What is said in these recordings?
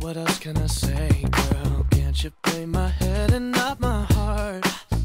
What else can I say, girl? Can't you play my head and not my heart?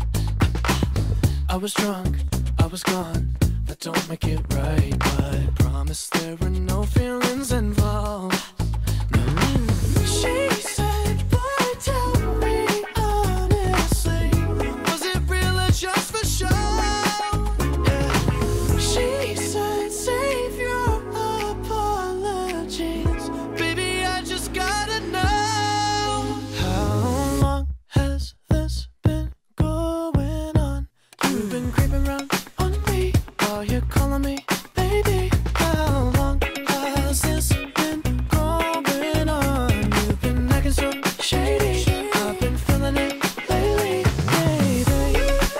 I was drunk, I was gone. That don't make it right, but promise there were no feelings involved. No. She said, boy, tell me honestly, was it real or just for show? Yeah. She said, save your apologies, baby, I just gotta know. How long has this been going on? You've been creeping around on me while you're calling me baby. How long has this been going on? You've been acting so shady, I've been feeling it lately, baby.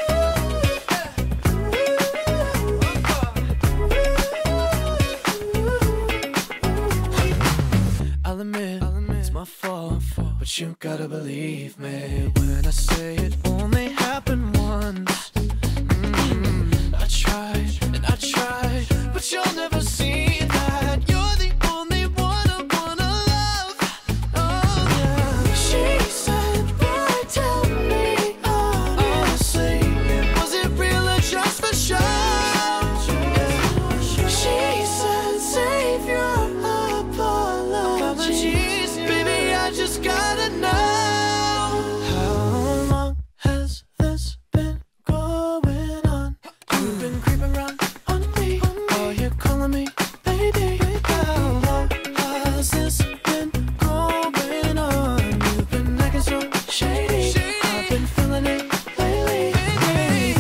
I'll admit it's my fault, but you gotta believe me when I say it only happened once. I tried and I tried, but you'll never see that. You're the only one I wanna love. Oh yeah. She said, boy, tell me honestly, was it real or just for show? Yeah. She said, save your apologies, baby, I just gotta know. How long has this been going on? You've been creeping around on me while you're calling me baby. How long has this been going on? You've been acting so shady, I've been feeling it lately, baby.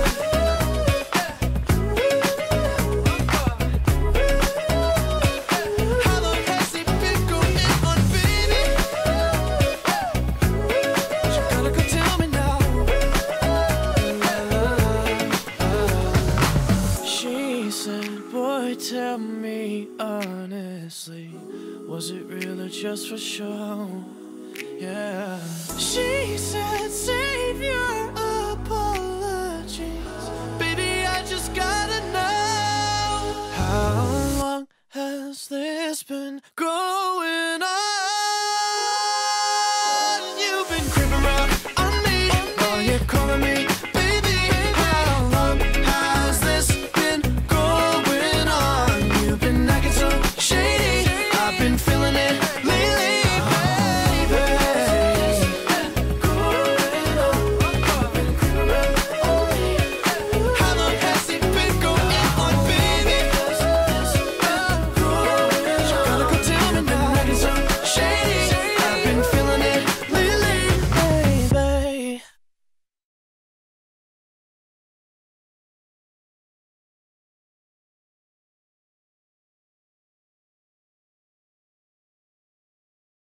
How long has it been going on, baby? You gotta go tell me now. She said, boy, tell me honestly, was it real or just for show? Yeah. She said, save your